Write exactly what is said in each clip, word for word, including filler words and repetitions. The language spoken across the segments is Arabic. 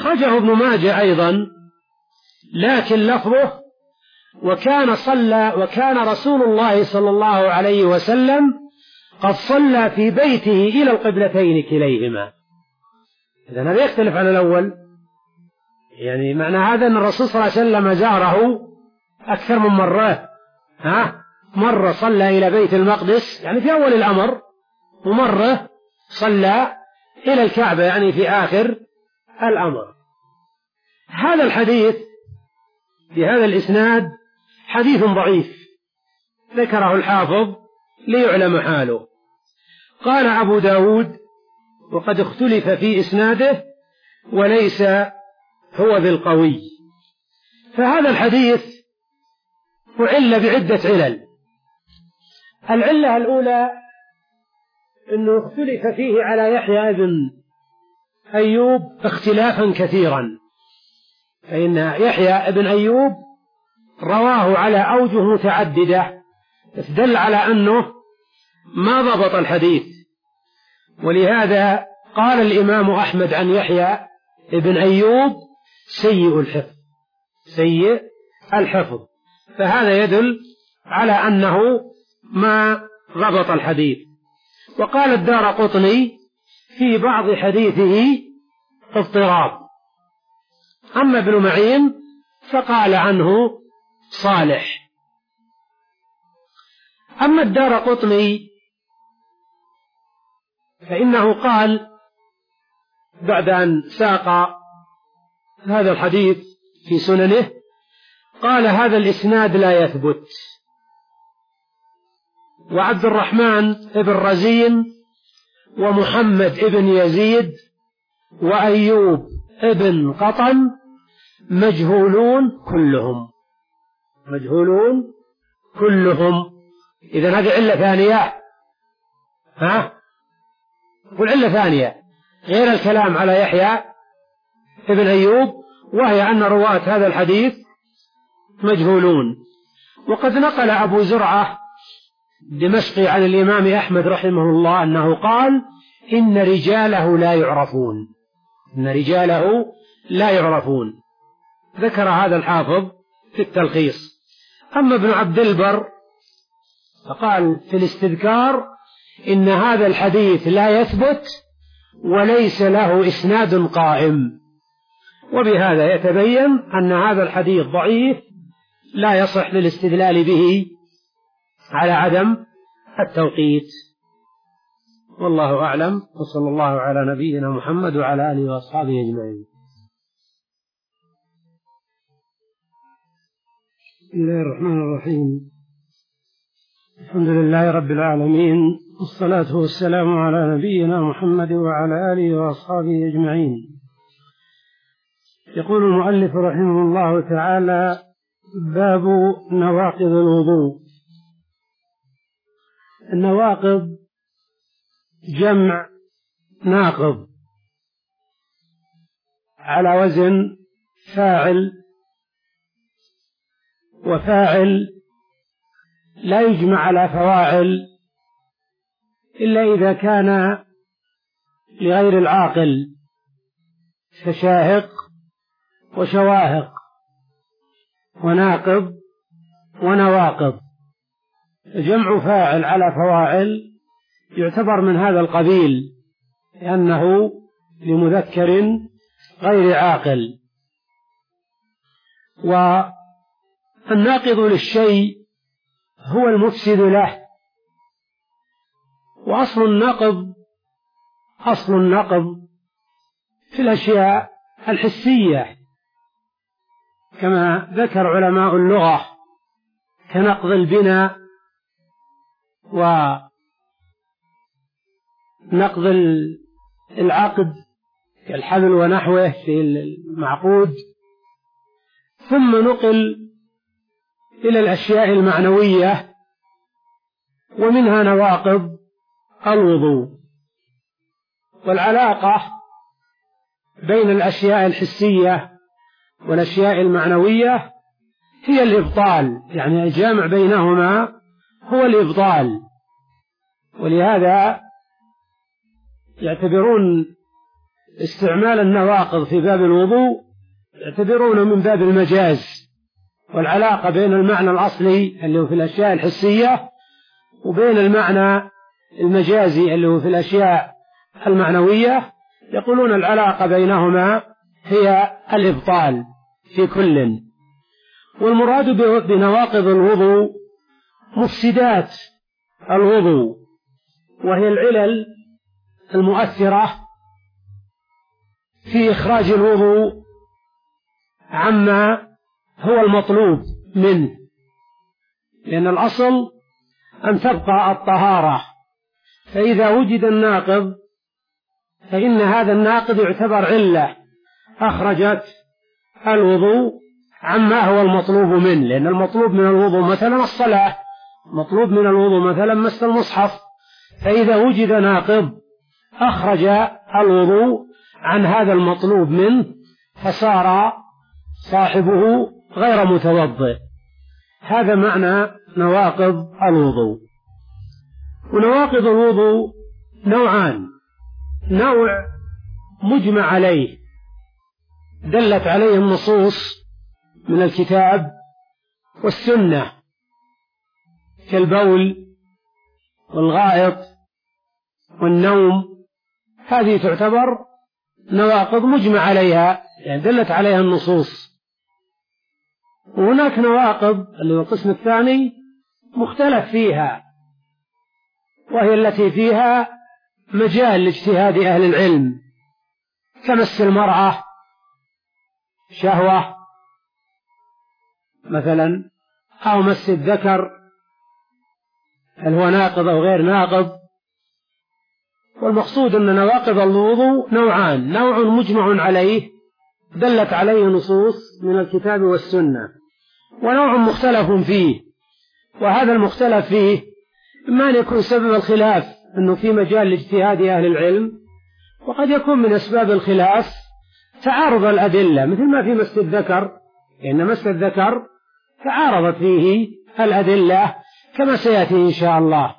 أخرجه ابن ماجه أيضا، لكن لفظه: وكان صلى وكان رسول الله صلى الله عليه وسلم قد صلى في بيته إلى القبلتين كليهما. إذن هذا يختلف عن الأول، يعني معنى هذا أن الرسول صلى الله عليه وسلم زاره أكثر من مرة، ها مرة صلى إلى بيت المقدس يعني في أول الأمر، ومرة صلى إلى الكعبة يعني في آخر الأمر. هذا الحديث بهذا الإسناد حديث ضعيف ذكره الحافظ ليعلم حاله. قال أبو داود: وقد اختلف في إسناده وليس هو بالقوي. فهذا الحديث أعل بعدة علل. العلة الأولى أنه اختلف فيه على يحيى بن أيوب اختلافا كثيرا، فإن يحيى بن أيوب رواه على أوجه متعددة تدل على أنه ما ضبط الحديث، ولهذا قال الإمام أحمد عن يحيى بن أيوب: سيء الحفظ سيء الحفظ فهذا يدل على أنه ما ضبط الحديث. وقال الدارقطني في بعض حديثه اضطراب. أما ابن معين فقال عنه صالح. أما الدارقطني فإنه قال بعد أن ساق هذا الحديث في سننه، قال: هذا الإسناد لا يثبت. وعبد الرحمن بن رزين ومحمد بن يزيد وأيوب بن قطن مجهولون كلهم مجهولون كلهم إذن هذه علة ثانية، ها والعلة ثانية غير الكلام على يحيى بن أيوب، وهي أن رواة هذا الحديث مجهولون. وقد نقل أبو زرعة دمشقي عن الإمام أحمد رحمه الله أنه قال: إن رجاله لا يعرفون إن رجاله لا يعرفون ذكر هذا الحافظ في التلخيص. أما ابن عبد البر فقال في الاستذكار: إن هذا الحديث لا يثبت وليس له إسناد قائم. وبهذا يتبين أن هذا الحديث ضعيف لا يصح للاستدلال به على عدم التوقيت. والله أعلم، وصلى الله على نبينا محمد وعلى آله وأصحابه أجمعين. بسم الله الرحمن الرحيم. الحمد لله رب العالمين، والصلاة والسلام على نبينا محمد وعلى آله وأصحابه أجمعين. يقول المؤلف رحمه الله تعالى: باب نواقض الوضوء. النواقض جمع ناقض على وزن فاعل، وفاعل لا يجمع على فواعل إلا إذا كان لغير العاقل كشاهق وشواهق وناقض ونواقض. جمع فاعل على فواعل يعتبر من هذا القبيل لأنه لمذكر غير عاقل. والناقض للشيء هو المفسد له. وأصل النقض أصل النقض في الأشياء الحسية كما ذكر علماء اللغة، كنقض البناء ونقض العقد كالحبل ونحوه في المعقود. ثم نقل إلى الأشياء المعنوية، ومنها نواقض الوضوء. والعلاقة بين الأشياء الحسية والأشياء المعنوية هي الإبطال، يعني الجامع بينهما هو الإبطال. ولهذا يعتبرون استعمال النواقض في باب الوضوء يعتبرونه من باب المجاز، والعلاقة بين المعنى الأصلي اللي هو في الأشياء الحسية وبين المعنى المجازي اللي هو في الأشياء المعنوية، يقولون العلاقة بينهما هي الإبطال في كل. والمراد بنواقض الوضوء مفسدات الوضوء، وهي العلل المؤثرة في إخراج الوضوء عما هو المطلوب منه، لأن الأصل أن تبقى الطهارة، فإذا وجد الناقض فإن هذا الناقض يعتبر علة أخرجت الوضوء عما هو المطلوب منه، لأن المطلوب من الوضوء مثلا الصلاة، مطلوب من الوضوء مثلا مس المصحف، فإذا وجد ناقض أخرج الوضوء عن هذا المطلوب منه فصار صاحبه غير متوضئ. هذا معنى نواقض الوضوء. ونواقض الوضوء نوعان: نوع مجمع عليه دلت عليه النصوص من الكتاب والسنة كالبول والغائط والنوم، هذه تعتبر نواقض مجمع عليها يعني دلت عليها النصوص. وهناك نواقض اللي هو القسم الثاني مختلف فيها، وهي التي فيها مجال لاجتهاد أهل العلم كمس المرأة شهوة مثلا، أو مس الذكر هل هو ناقض أو غير ناقض. والمقصود أن نواقض الوضوء نوعان: نوع مجمع عليه دلت عليه نصوص من الكتاب والسنة، ونوع مختلف فيه. وهذا المختلف فيه إما أن يكون سبب الخلاف أنه في مجال لاجتهاد أهل العلم، وقد يكون من أسباب الخلاف تعارض الأدلة، مثل ما في مس الذكر، لأن مس الذكر تعارضت فيه الأدلة كما سيأتي إن شاء الله.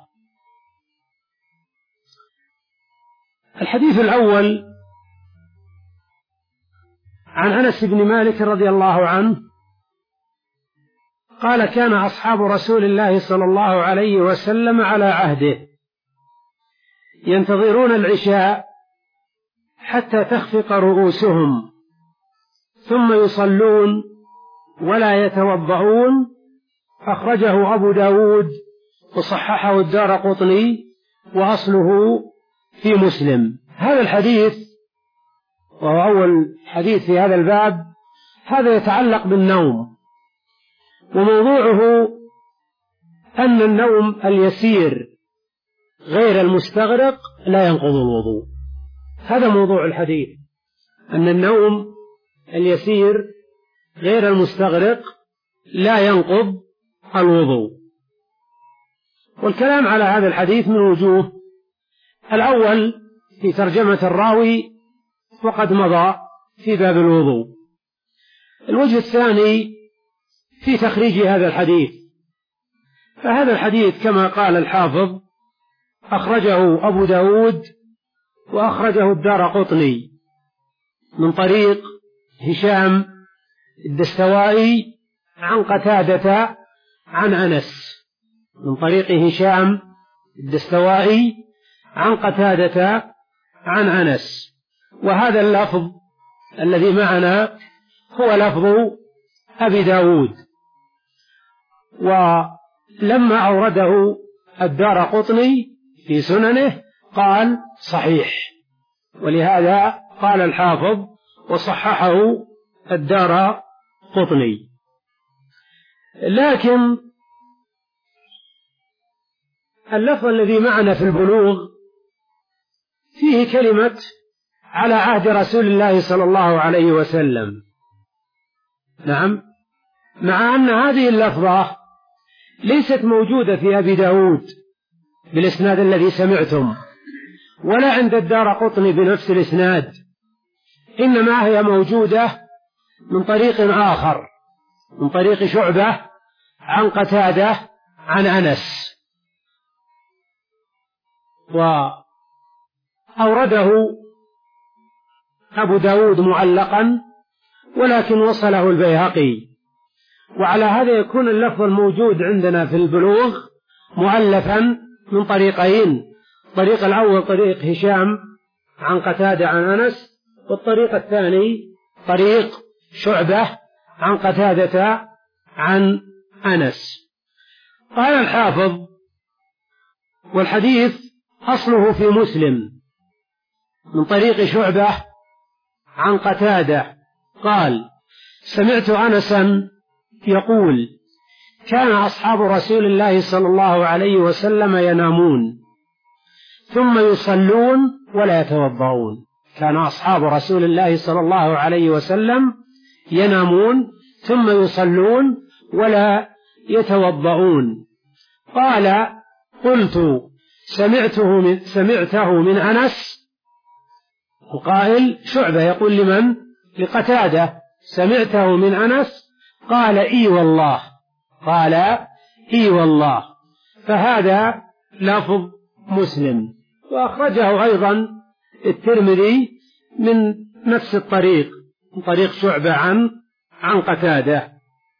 الحديث الأول عن أنس بن مالك رضي الله عنه قال: كان أصحاب رسول الله صلى الله عليه وسلم على عهده ينتظرون العشاء حتى تخفق رؤوسهم ثم يصلون ولا يتوضؤون. أخرجه أبو داود وصححه الدارقطني وأصله في مسلم. هذا الحديث وهو أول حديث في هذا الباب، هذا يتعلق بالنوم، وموضوعه أن النوم اليسير غير المستغرق لا ينقض الوضوء. هذا موضوع الحديث، أن النوم اليسير غير المستغرق لا ينقض الوضوء. والكلام على هذا الحديث من وجوه: الأول في ترجمة الراوي وقد مضى في باب الوضوء. الوجه الثاني في تخريج هذا الحديث. فهذا الحديث كما قال الحافظ أخرجه أبو داود وأخرجه الدارقطني من طريق هشام الدستوائي عن قتادة عن أنس، من طريق هشام الدستوائي عن قتادة عن أنس. وهذا اللفظ الذي معنا هو لفظ أبي داود، ولما أورده الدارقطني في سننه قال صحيح، ولهذا قال الحافظ وصححه الدارقطني. لكن اللفظ الذي معنا في البلوغ فيه كلمة على عهد رسول الله صلى الله عليه وسلم. نعم، مع أن هذه اللفظة ليست موجودة في أبي داود بالإسناد الذي سمعتم، ولا عند الدارقطني بنفس الإسناد، إنما هي موجودة من طريق آخر، من طريق شعبة عن قتادة عن أنس، وأورده أبو داود معلقا، ولكن وصله البيهقي. وعلى هذا يكون اللفظ الموجود عندنا في البلوغ مؤلفا من طريقين: الطريق الأول طريق هشام عن قتادة عن أنس، والطريق الثاني طريق شعبة عن قتادة عن أنس. قال الحافظ: والحديث أصله في مسلم من طريق شعبة عن قتادة قال: سمعت أنسا يقول: كان أصحاب رسول الله صلى الله عليه وسلم ينامون ثم يصلون ولا يتوضؤون. كان أصحاب رسول الله صلى الله عليه وسلم ينامون ثم يصلون ولا يتوضؤون. قال: قلت: سمعته من, سمعته من أنس. القائل شعبة يقول لمن؟ لقتادة: سمعته من أنس؟ قال: إي والله. قال: إي والله. فهذا لفظ مسلم، وأخرجه أيضا الترمذي من نفس الطريق، من طريق شعبة عن عن قتادة.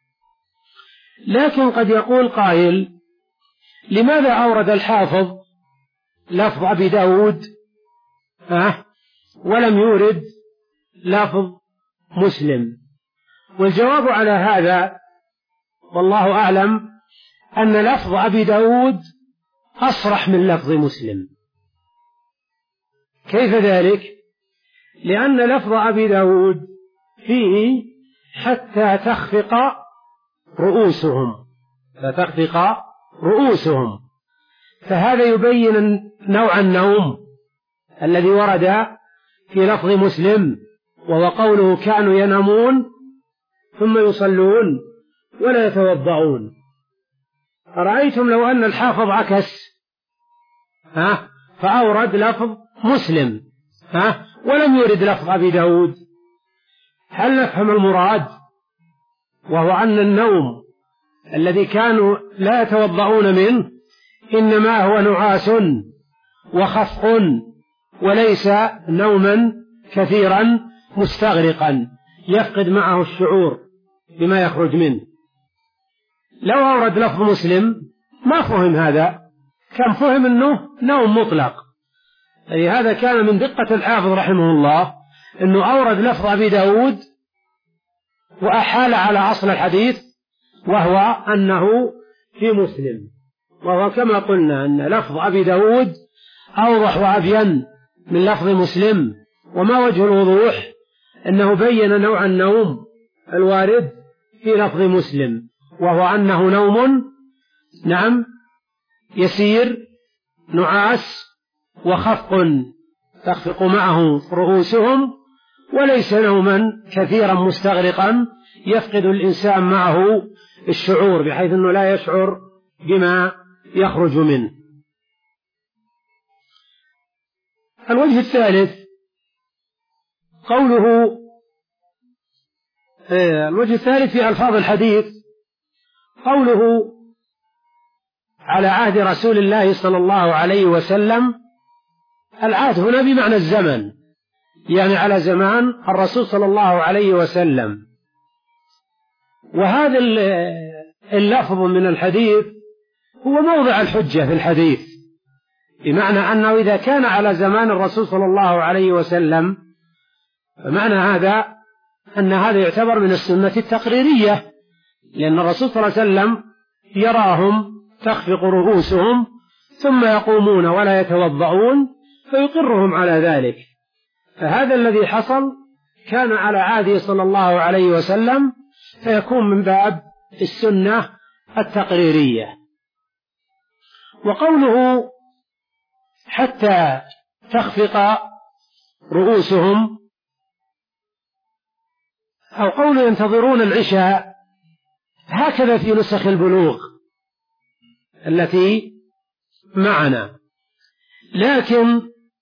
لكن قد يقول قائل: لماذا أورد الحافظ لفظ أبي داود أه ولم يورد لفظ مسلم؟ والجواب على هذا والله أعلم أن لفظ أبي داود أصرح من لفظ مسلم. كيف ذلك؟ لأن لفظ أبي داود فيه حتى تخفق رؤوسهم، فتخفق رؤوسهم، فهذا يبين نوع النوم الذي ورد في لفظ مسلم، وهو قوله: كانوا ينامون ثم يصلون ولا يتوضؤون. أرأيتم لو أن الحافظ عكس ها فأورد لفظ مسلم ها ولم يورد لفظ أبي داود، هل نفهم المراد؟ وهو أن النوم الذي كانوا لا يتوضؤون منه إنما هو نعاس وخفق، وليس نوما كثيرا مستغرقا يفقد معه الشعور بما يخرج منه. لو أورد لفظ مسلم ما فهم هذا، كان فهم أنه نوم مطلق. لهذا كان من دقة الحافظ رحمه الله أنه أورد لفظ أبي داود وأحال على أصل الحديث، وهو أنه في مسلم، وهو كما قلنا أن لفظ أبي داود أوضح وأبين من لفظ مسلم. وما وجه الوضوح؟ أنه بين نوع النوم الوارد في لفظ مسلم، وهو أنه نوم نعم يسير نعاس وخفق تخفق معه رؤوسهم، وليس نوما كثيرا مستغرقا يفقد الإنسان معه الشعور بحيث أنه لا يشعر بما يخرج منه. الوجه الثالث قوله الوجه الثالث في ألفاظ الحديث قوله: على عهد رسول الله صلى الله عليه وسلم. العهد هنا بمعنى الزمن، يعني على زمان الرسول صلى الله عليه وسلم. وهذا اللفظ من الحديث هو موضع الحجة في الحديث، بمعنى أنه إذا كان على زمان الرسول صلى الله عليه وسلم فمعنى هذا أن هذا يعتبر من السنة التقريرية، لأن الرسول صلى الله عليه وسلم يراهم تخفق رؤوسهم ثم يقومون ولا يتوضؤون فيقرهم على ذلك. فهذا الذي حصل كان على عهده صلى الله عليه وسلم، فيكون من باب السنة التقريرية. وقوله حتى تخفق رؤوسهم، أو قوله ينتظرون العشاء، هكذا في نسخ البلوغ التي معنا. لكن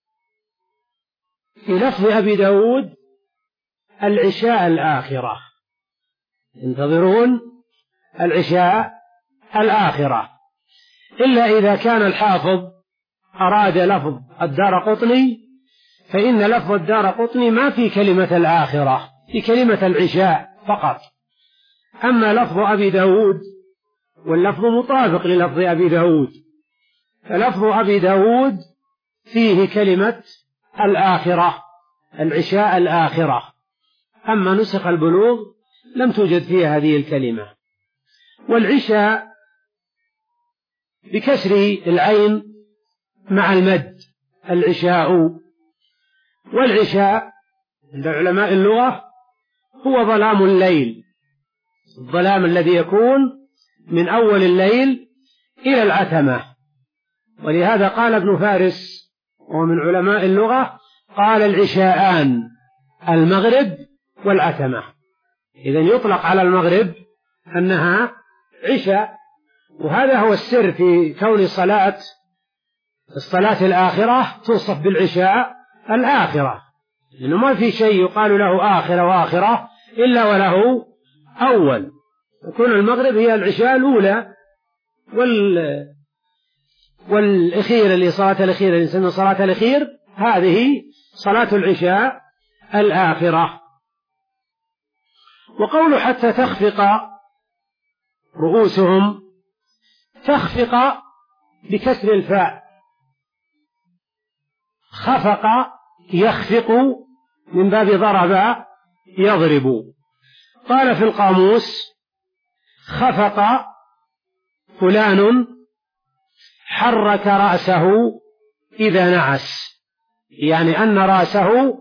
في لفظ أبي داود العشاء الآخرة، ينتظرون العشاء الآخرة، إلا إذا كان الحافظ أراد لفظ الدارقطني فإن لفظ الدارقطني ما في كلمة الآخرة، في كلمة العشاء فقط. أما لفظ أبي داود واللفظ مطابق للفظ أبي داود، فلفظ أبي داود فيه كلمة الآخرة، العشاء الآخرة. أما نسخ البلوغ لم توجد فيها هذه الكلمة. والعشاء بكسر العين مع المد، العشاء. والعشاء عند علماء اللغة هو ظلام الليل، الظلام الذي يكون من أول الليل إلى العتمة. ولهذا قال ابن فارس ومن علماء اللغة، قال العشاءان المغرب والعتمة. إذن يطلق على المغرب أنها عشاء. وهذا هو السر في كون صلاة الصلاة الآخرة توصف بالعشاء الآخرة، لأنه ما في شيء يقال له آخرة وآخرة إلا وله أول. يكون المغرب هي العشاء الأولى، وال والأخير اللي صلاة الأخير اللي يسمى صلاة الأخير هذه صلاة العشاء الآخرة. وقوله حتى تخفق رؤوسهم، تخفق بكسر الفاء، خفق يخفق من باب ضرب يضرب. قال في القاموس خفق فلان حرك رأسه إذا نعس، يعني أن رأسه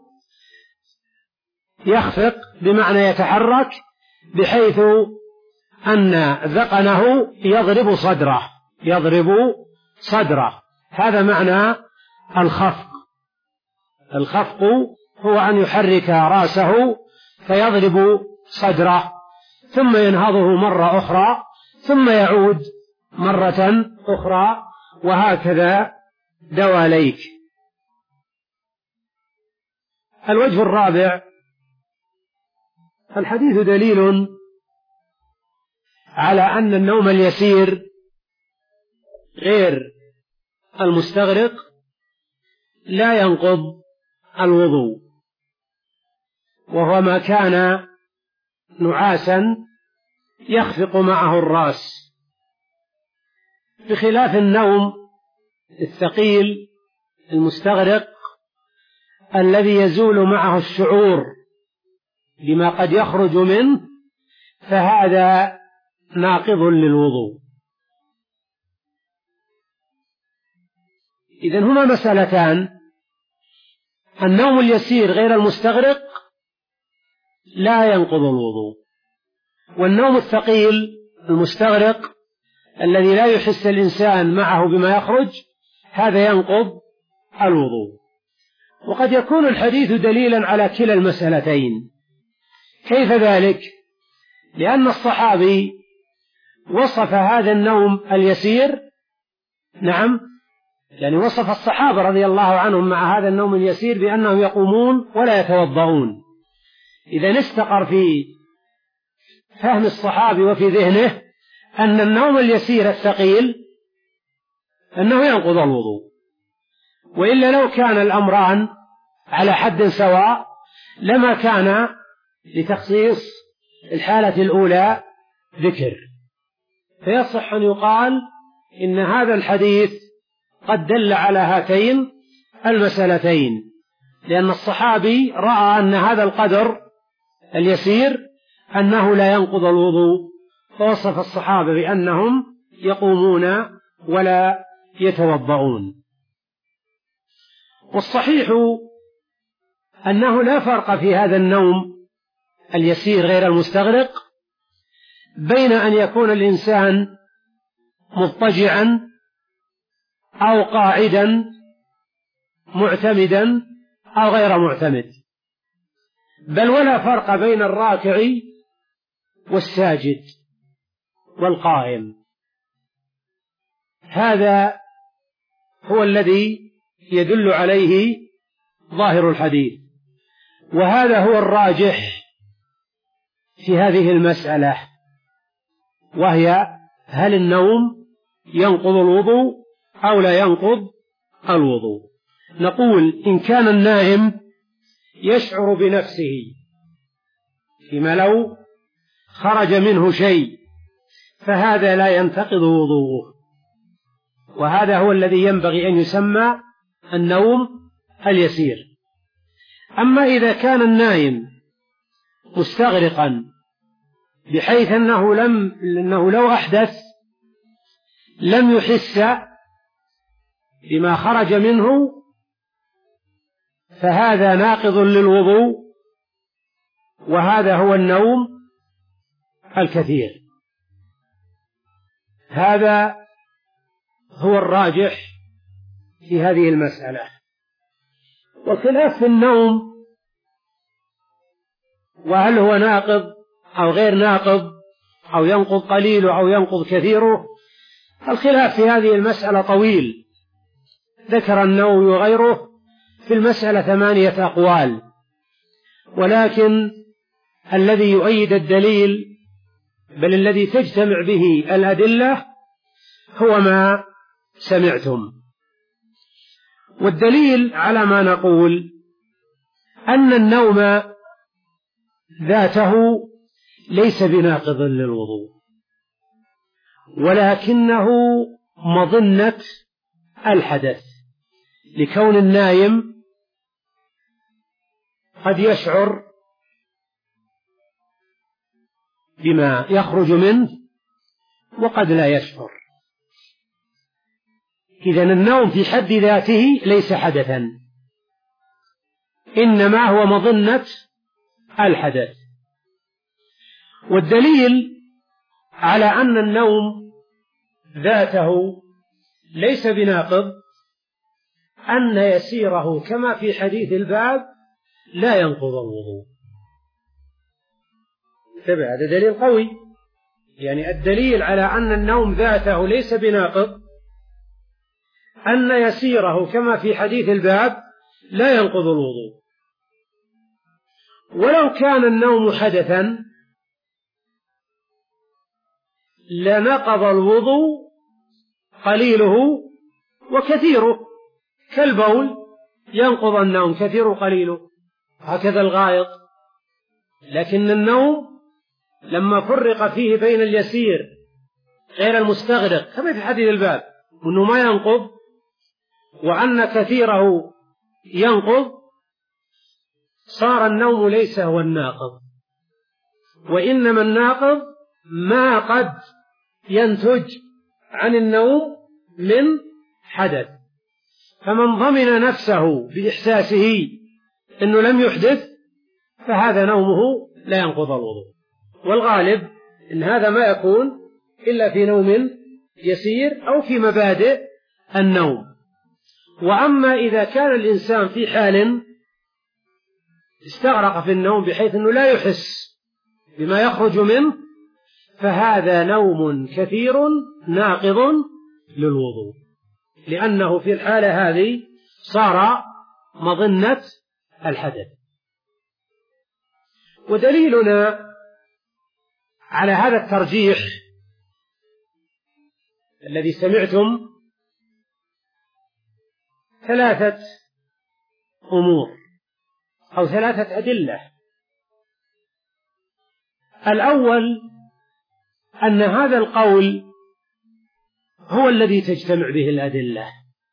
يخفق بمعنى يتحرك، بحيث أن ذقنه يضرب صدره يضرب صدره هذا معنى الخفق. الخفق هو أن يحرك رأسه فيضرب صدره، ثم ينهضه مرة أخرى، ثم يعود مرة أخرى، وهكذا دواليك. الوجه الرابع، الحديث دليل على أن النوم اليسير غير المستغرق لا ينقض الوضوء، وهو ما كان نعاسا يخفق معه الرأس، بخلاف النوم الثقيل المستغرق الذي يزول معه الشعور بما قد يخرج منه، فهذا ناقض للوضوء. إذن هما مسألتان: النوم اليسير غير المستغرق لا ينقض الوضوء، والنوم الثقيل المستغرق الذي لا يحس الإنسان معه بما يخرج هذا ينقض الوضوء. وقد يكون الحديث دليلا على كلا المسألتين. كيف ذلك؟ لأن الصحابي وصف هذا النوم اليسير، نعم، يعني وصف الصحابة رضي الله عنهم مع هذا النوم اليسير بأنهم يقومون ولا يتوضؤون. إذا استقر في فهم الصحابي وفي ذهنه أن النوم اليسير الثقيل أنه ينقض الوضوء، وإلا لو كان الأمران على حد سواء لما كان لتخصيص الحالة الأولى ذكر. فيصح أن يقال إن هذا الحديث قد دل على هاتين المسألتين، لأن الصحابي رأى أن هذا القدر اليسير أنه لا ينقض الوضوء، فوصف الصحابة بأنهم يقومون ولا يتوضؤون. والصحيح أنه لا فرق في هذا النوم اليسير غير المستغرق بين أن يكون الإنسان مضطجعا أو قاعدا معتمدا أو غير معتمد، بل ولا فرق بين الراكع والساجد والقائم. هذا هو الذي يدل عليه ظاهر الحديث، وهذا هو الراجح في هذه المسألة، وهي هل النوم ينقض الوضوء أو لا ينقض الوضوء. نقول إن كان النائم يشعر بنفسه فيما لو خرج منه شيء فهذا لا ينتقض وضوءه، وهذا هو الذي ينبغي أن يسمى النوم اليسير. أما إذا كان النائم مستغرقا بحيث أنه, لم أنه لو أحدث لم يحس بما خرج منه فهذا ناقض للوضوء، وهذا هو النوم الكثير. هذا هو الراجح في هذه المسألة. والخلاف في النوم وهل هو ناقض أو غير ناقض أو ينقض قليله أو ينقض كثيره، الخلاف في هذه المسألة طويل، ذكر النووي وغيره في المسألة ثمانية أقوال، ولكن الذي يؤيد الدليل بل الذي تجتمع به الأدلة هو ما سمعتم. والدليل على ما نقول أن النوم ذاته ليس بناقض للوضوء، ولكنه مظنة الحدث، لكون النايم قد يشعر بما يخرج منه وقد لا يشعر. إذن النوم في حد ذاته ليس حدثا، إنما هو مظنة الحدث. والدليل على أن النوم ذاته ليس بناقض أن يسيره كما في حديث الباب لا ينقض الوضوء. تبع هذا دليل قوي، يعني الدليل على أن النوم ذاته ليس بناقض أن يسيره كما في حديث الباب لا ينقض الوضوء. ولو كان النوم حدثا لنقض الوضوء قليله وكثيره، كالبول ينقض النوم كثير قليله، هكذا الغائط. لكن النوم لما فرق فيه بين اليسير غير المستغرق كما في حديث الباب وأنه ما ينقض وأن كثيره ينقض، صار النوم ليس هو الناقض، وإنما الناقض ما قد ينتج عن النوم من حدث. فمن ضمن نفسه بإحساسه أنه لم يحدث فهذا نومه لا ينقض الوضوء. والغالب إن هذا ما يكون إلا في نوم يسير أو في مبادئ النوم. وأما إذا كان الإنسان في حال استغرق في النوم بحيث أنه لا يحس بما يخرج منه فهذا نوم كثير ناقض للوضوء، لأنه في الحالة هذه صار مظنة الحدث. ودليلنا على هذا الترجيح الذي سمعتم ثلاثة أمور أو ثلاثة أدلة. الأول أن هذا القول هو الذي تجتمع به الأدلة،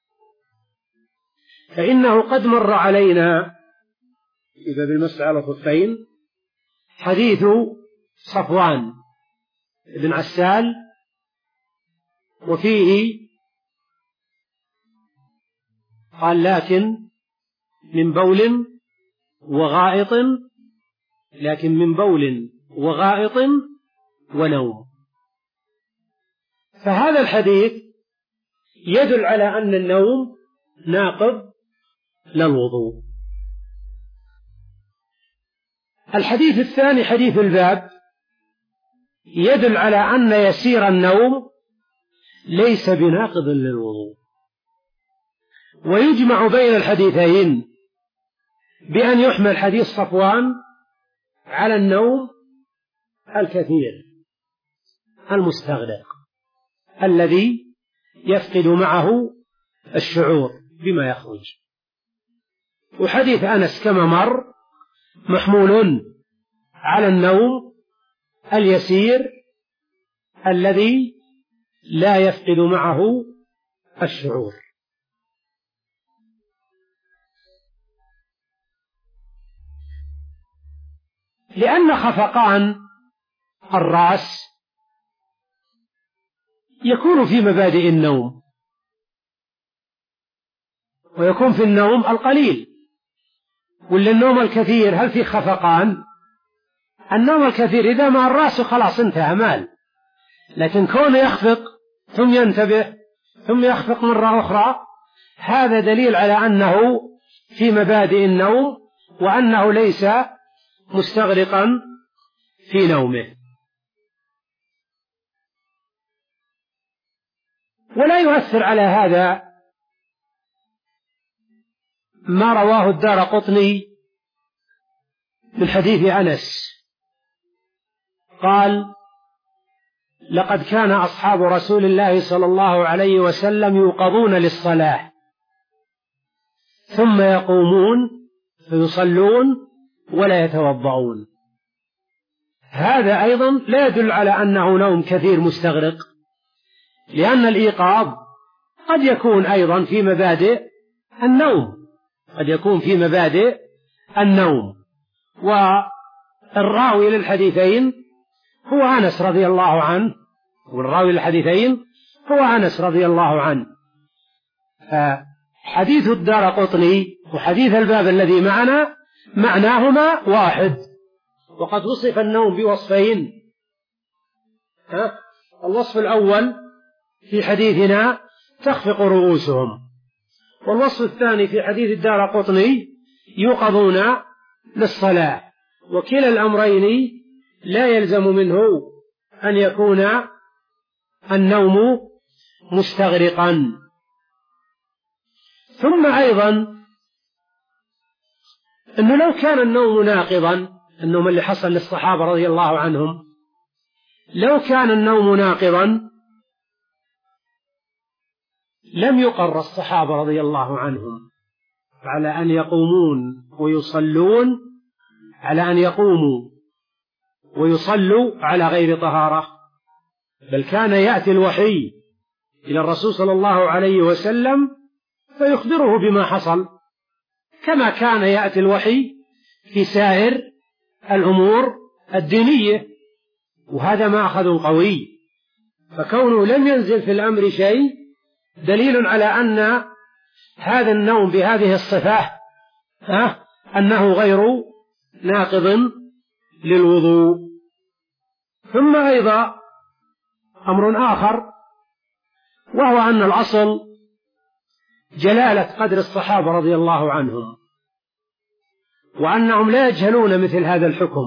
فإنه قد مر علينا في باب المسح على الخفين حديث صفوان بن عسال، وفيه قال لكن من بول وغائط، لكن من بول وغائط ونوم. فهذا الحديث يدل على أن النوم ناقض للوضوء. الحديث الثاني حديث الباب يدل على أن يسير النوم ليس بناقض للوضوء. ويجمع بين الحديثين بأن يحمل حديث صفوان على النوم الكثير المستغرق الذي يفقد معه الشعور بما يخرج. وحديث أنس كما مر محمول على النوم اليسير الذي لا يفقد معه الشعور. لأن خفقان الرأس يكون في مبادئ النوم، ويكون في النوم القليل، ولا النوم الكثير هل في خفقان؟ النوم الكثير إذا ما الرأس خلاص انتهى مال، لكن كونه يخفق ثم ينتبه ثم يخفق مرة أخرى هذا دليل على أنه في مبادئ النوم وأنه ليس مستغرقا في نومه. ولا يؤثر على هذا ما رواه الدارقطني من حديث أنس قال: لقد كان أصحاب رسول الله صلى الله عليه وسلم يوقظون للصلاة ثم يقومون فيصلون ولا يتوضؤون. هذا أيضا لا يدل على أنه نوم كثير مستغرق، لأن الإيقاظ قد يكون أيضا في مبادئ النوم، قد يكون في مبادئ النوم. والراوي للحديثين هو أنس رضي الله عنه، والراوي للحديثين هو أنس رضي الله عنه. حديث الدارقطني وحديث الباب الذي معنا معناهما واحد، وقد وصف النوم بوصفين. ها؟ الوصف الأول في حديثنا تخفق رؤوسهم، والوصف الثاني في حديث الدارقطني يوقظون للصلاة، وكلا الأمرين لا يلزم منه أن يكون النوم مستغرقا. ثم أيضا أنه لو كان النوم ناقضا، النوم اللي حصل للصحابة رضي الله عنهم، لو كان النوم ناقضا لم يقر الصحابة رضي الله عنهم على أن يقومون ويصلون على أن يقوموا ويصلوا على غير طهارة، بل كان يأتي الوحي إلى الرسول صلى الله عليه وسلم فيخبره بما حصل، كما كان يأتي الوحي في سائر الأمور الدينية، وهذا مأخذ قوي. فكونه لم ينزل في الأمر شيء دليل على أن هذا النوم بهذه الصفة أنه غير ناقض للوضوء. ثم أيضا أمر آخر، وهو أن الأصل جلالة قدر الصحابة رضي الله عنهم، وأنهم لا يجهلون مثل هذا الحكم.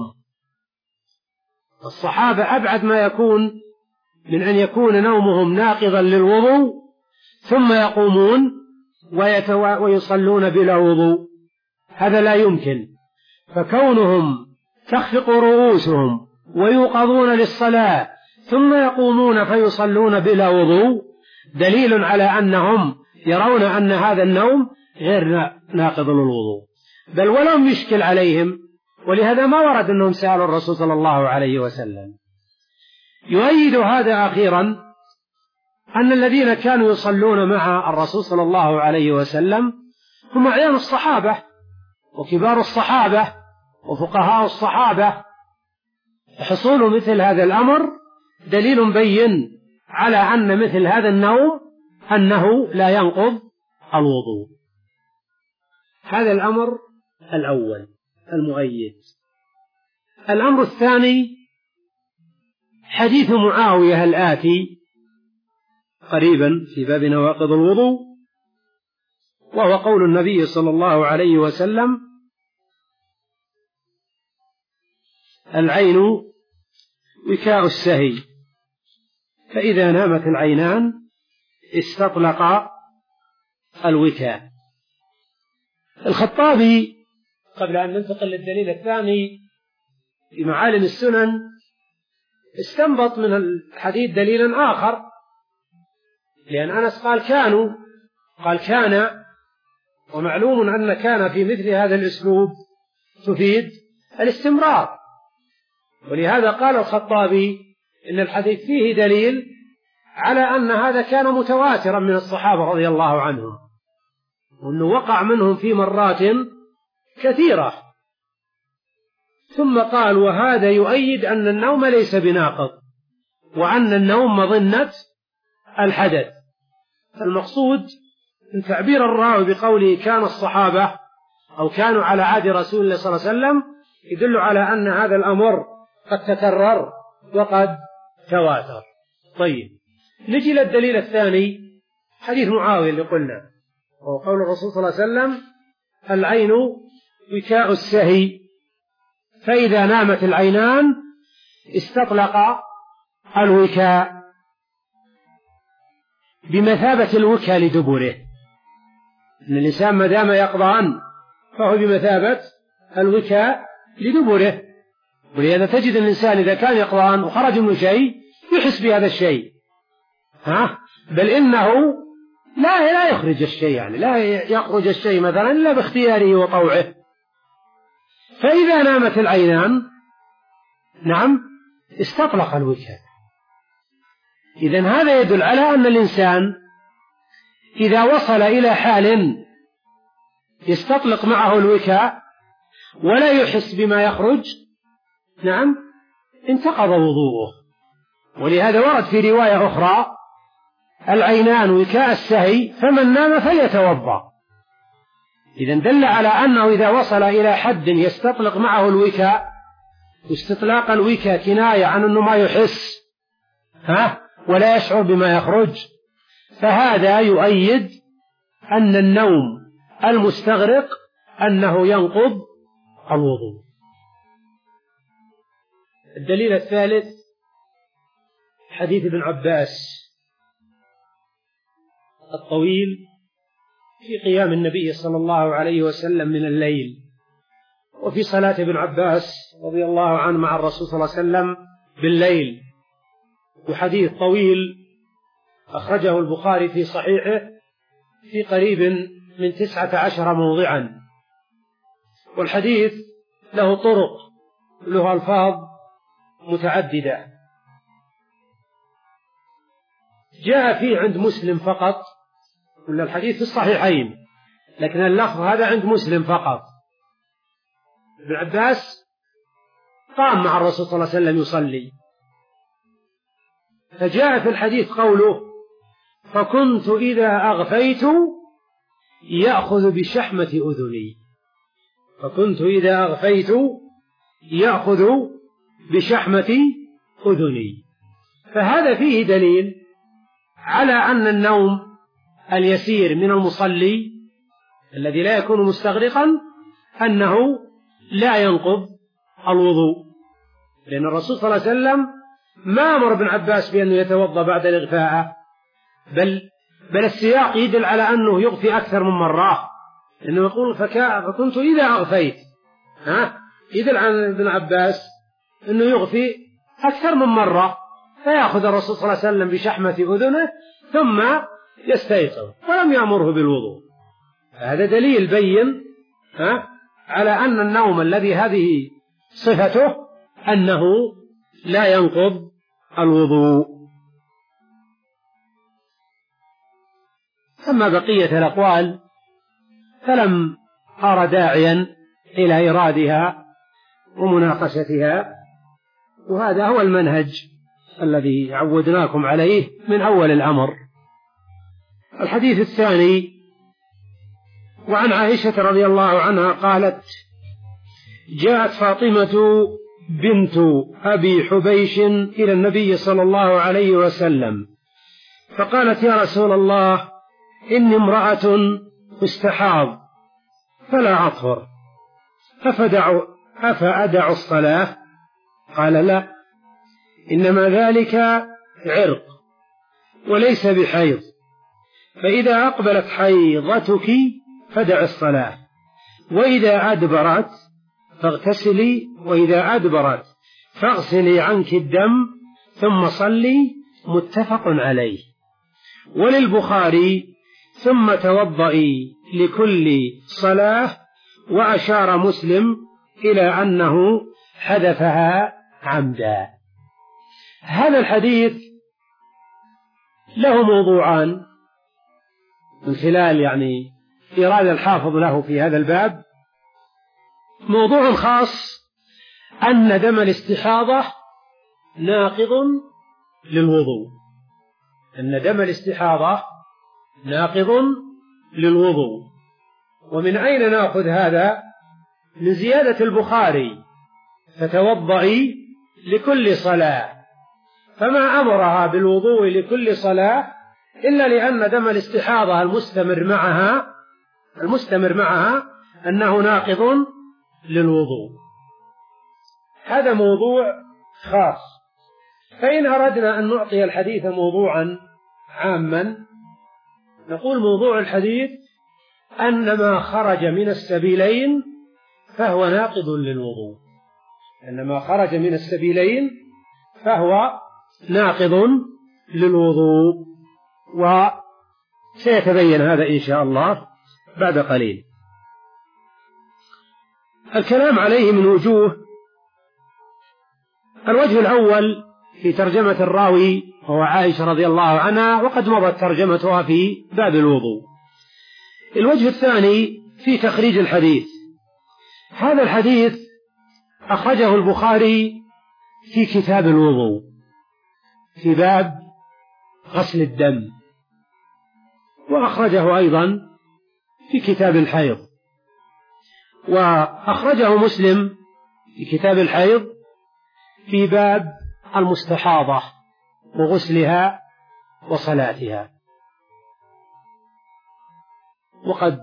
الصحابة أبعد ما يكون من أن يكون نومهم ناقضا للوضوء ثم يقومون ويصلون بلا وضوء، هذا لا يمكن. فكونهم تخفق رؤوسهم ويوقظون للصلاة ثم يقومون فيصلون بلا وضوء دليل على أنهم يرون أن هذا النوم غير ناقض للوضوء، بل ولم يشكل عليهم، ولهذا ما ورد أنهم سألوا الرسول صلى الله عليه وسلم. يؤيد هذا أخيرا أن الذين كانوا يصلون مع الرسول صلى الله عليه وسلم هم أعيان الصحابة وكبار الصحابة وفقهاء الصحابة، حصول مثل هذا الأمر دليل بين على أن مثل هذا النوم أنه لا ينقض الوضوء. هذا الأمر الأول المؤيد. الأمر الثاني حديث معاوية الآتي قريبا في باب نواقض الوضوء، وهو قول النبي صلى الله عليه وسلم: العين وكاء السهي، فإذا نامت العينان استطلق الوكاء. الخطابي قبل أن ننتقل للدليل الثاني في معالم السنن استنبط من الحديث دليلا آخر، لأن أنس قال كانوا قال كان ومعلوم أن كان في مثل هذا الأسلوب تفيد الاستمرار. ولهذا قال الخطابي إن الحديث فيه دليل على أن هذا كان متواترا من الصحابة رضي الله عنهم، وأنه وقع منهم في مرات كثيرة. ثم قال: وهذا يؤيد أن النوم ليس بناقض، وأن النوم مظنة الحدث. المقصود من تعبير الراوي بقوله كان الصحابة أو كانوا على عهد رسول الله صلى الله عليه وسلم يدل على أن هذا الأمر قد تكرر وقد تواتر. طيب، نجي للدليل الثاني، حديث معاوية اللي قلنا، وهو قول الرسول صلى الله عليه وسلم: العين وكاء السهي، فإذا نامت العينان استطلق الوكاء، بمثابة الوكاء لدبره. إن الإنسان ما دام يقظان فهو بمثابة الوكاء لدبره. ولهذا تجد الإنسان إذا كان يقظان وخرج منه شيء يحس بهذا الشيء، ها بل إنه لا لا يخرج الشيء، يعني لا يخرج الشيء مثلا إلا باختياره وطوعه. فإذا نامت العينان نعم استطلق الوكاء. إذن هذا يدل على أن الإنسان إذا وصل إلى حال يستطلق معه الوكاء ولا يحس بما يخرج نعم انتقض وضوءه. ولهذا ورد في رواية أخرى: العينان وكاء السهي، فمن نام فليتوضأ. إذن دل على أنه إذا وصل إلى حد يستطلق معه الوكاء، واستطلاق الوكاء كناية عن أنه ما يحس ها ولا يشعر بما يخرج، فهذا يؤيد أن النوم المستغرق أنه ينقض الوضوء. الدليل الثالث حديث ابن عباس الطويل في قيام النبي صلى الله عليه وسلم من الليل، وفي صلاة ابن عباس رضي الله عنه مع الرسول صلى الله عليه وسلم بالليل، وحديث طويل أخرجه البخاري في صحيحه في قريب من تسعة عشر موضعا. والحديث له طرق، له ألفاظ متعددة. جاء فيه عند مسلم فقط، ولا الحديث في الصحيحين لكن اللفظ هذا عند مسلم فقط. ابن عباس قام مع الرسول صلى الله عليه وسلم يصلي، فجاء في الحديث قوله: فكنت إذا أغفيت يأخذ بشحمة أذني. فكنت إذا أغفيت يأخذ بشحمة أذني. فهذا فيه دليل على أن النوم اليسير من المصلي الذي لا يكون مستغرقا أنه لا ينقض الوضوء، لأن الرسول صلى الله عليه وسلم ما أمر ابن عباس بأنه يتوضأ بعد الإغفاء، بل بل السياق يدل على أنه يغفي أكثر من مرة، لأنه يقول فكنت إذا أغفيت، ها يدل على ابن عباس أنه يغفي أكثر من مرة، فيأخذ الرسول صلى الله عليه وسلم بشحمة أذنه ثم يستيقظ، ولم يأمره بالوضوء. هذا دليل بين ها على أن النوم الذي هذه صفته أنه لا ينقض الوضوء. أما بقية الأقوال فلم أرى داعيا إلى إيرادها ومناقشتها، وهذا هو المنهج الذي عودناكم عليه من أول الأمر. الحديث الثاني: وعن عائشة رضي الله عنها قالت: جاءت فاطمة بنت أبي حبيش إلى النبي صلى الله عليه وسلم فقالت: يا رسول الله، إني امرأة استحاض فلا أطهر، أفدع أفأدع الصلاة؟ قال: لا، إنما ذلك عرق وليس بحيض، فإذا أقبلت حيضتك فدع الصلاة، وإذا أدبرت فاغتسلي، وإذا أدبرت فاغسلي عنك الدم ثم صلي. متفق عليه. وللبخاري: ثم توضئي لكل صلاة، وأشار مسلم إلى أنه حذفها عمدا. هذا الحديث له موضوعان من خلال يعني إيراد الحافظ له في هذا الباب. موضوع خاص أن دم الاستحاضة ناقض للوضوء، أن دم الاستحاضة ناقض للوضوء. ومن أين نأخذ هذا؟ من زيادة البخاري فتوضئي لكل صلاة، فما أمرها بالوضوء لكل صلاة إلا لأن دم الاستحاضة المستمر معها المستمر معها أنه ناقض للوضوء. هذا موضوع خاص. فإن أردنا أن نعطي الحديث موضوعا عاما نقول موضوع الحديث أن ما خرج من السبيلين فهو ناقض للوضوء، أن ما خرج من السبيلين فهو ناقض للوضوء، وسيتبين هذا إن شاء الله بعد قليل. الكلام عليه من وجوه. الوجه الأول في ترجمة الراوي وهو عائشة رضي الله عنها، وقد مضت ترجمتها في باب الوضوء. الوجه الثاني في تخريج الحديث. هذا الحديث أخرجه البخاري في كتاب الوضوء في باب غسل الدم، وأخرجه أيضا في كتاب الحيض، وأخرجه مسلم في كتاب الحيض في باب المستحاضة وغسلها وصلاتها. وقد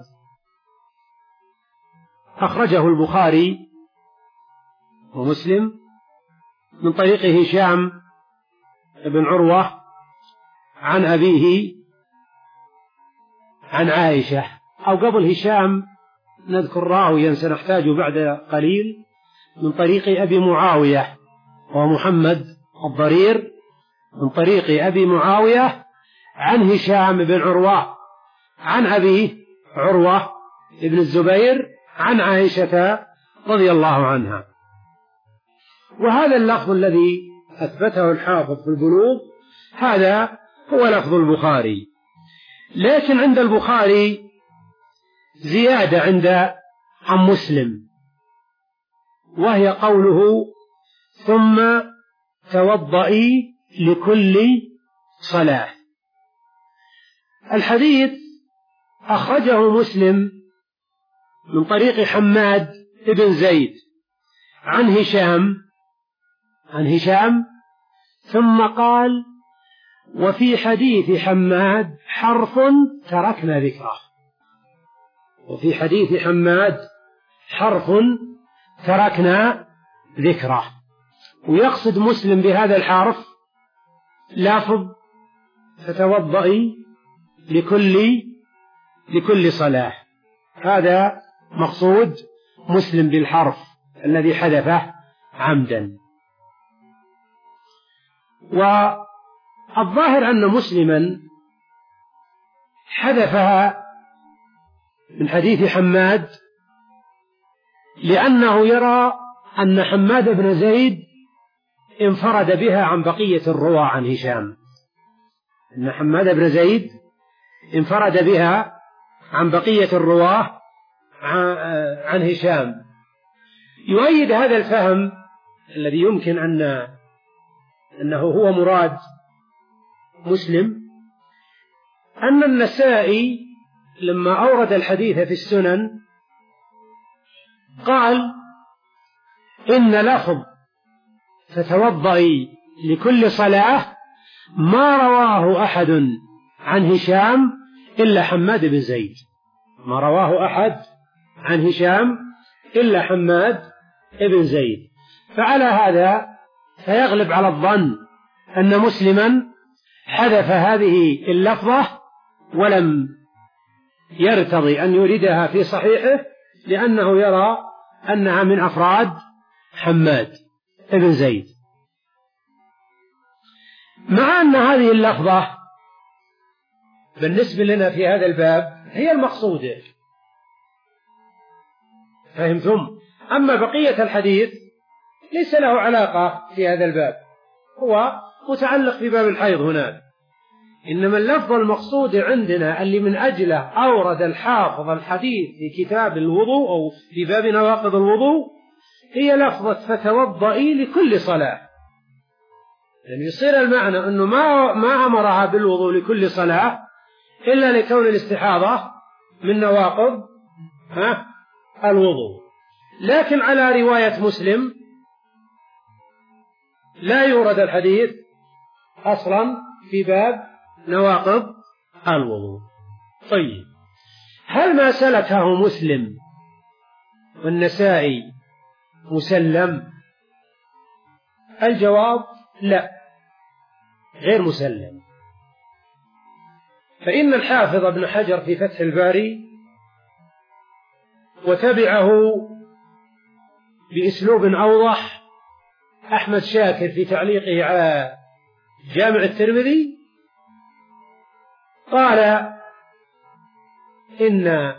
أخرجه البخاري ومسلم من طريق هشام بن عروة عن أبيه عن عائشة. أو قبل هشام نذكر راويا سنحتاج بعد قليل من طريق أبي معاوية وهو محمد الضرير، من طريق أبي معاوية عن هشام بن عروة عن أبيه عروة بن الزبير عن عائشة رضي الله عنها. وهذا اللفظ الذي أثبته الحافظ في البلوغ هذا هو لفظ البخاري، لكن عند البخاري زيادة عند عن مسلم، وهي قوله ثم توضئي لكل صلاة. الحديث أخرجه مسلم من طريق حماد بن زيد عن هشام عن هشام ثم قال وفي حديث حماد حرف تركنا ذكره. وفي حديث حماد حرف تركنا ذكره. ويقصد مسلم بهذا الحرف لفظ فتوضئي لكل لكل صلاة. هذا مقصود مسلم بالحرف الذي حذفه عمدا. والظاهر أن مسلما حذفها من حديث حماد لأنه يرى أن حماد بن زيد انفرد بها عن بقية الرواة عن هشام، أن حماد بن زيد انفرد بها عن بقية الرواة عن هشام. يؤيد هذا الفهم الذي يمكن أن أنه هو مراد مسلم أن النسائي لما أورد الحديث في السنن قال إن لفظ فتوضئي لكل صلاة ما رواه أحد عن هشام إلا حماد بن زيد، ما رواه أحد عن هشام إلا حماد بن زيد. فعلى هذا فيغلب على الظن أن مسلما حذف هذه اللفظة ولم يرتضي أن يردها في صحيحه لأنه يرى أنها من أفراد حماد بن زيد، مع أن هذه اللفظة بالنسبة لنا في هذا الباب هي المقصودة. فهمتم؟ أما بقية الحديث ليس له علاقة في هذا الباب، هو متعلق بباب الحيض هناك. إنما اللفظ المقصود عندنا اللي من أجله أورد الحافظ الحديث في كتاب الوضوء أو في باب نواقض الوضوء هي لفظة فتوضئي لكل صلاة، يعني يصير المعنى أنه ما ما أمرها بالوضوء لكل صلاة إلا لكون الاستحاضة من نواقض ها الوضوء. لكن على رواية مسلم لا يورد الحديث أصلا في باب نواقض الوضوء. طيب، هل ما سلكه مسلم والنسائي مسلم؟ الجواب لا، غير مسلم. فإن الحافظ ابن حجر في فتح الباري وتبعه بأسلوب أوضح أحمد شاكر في تعليقه على جامع الترمذي قال إن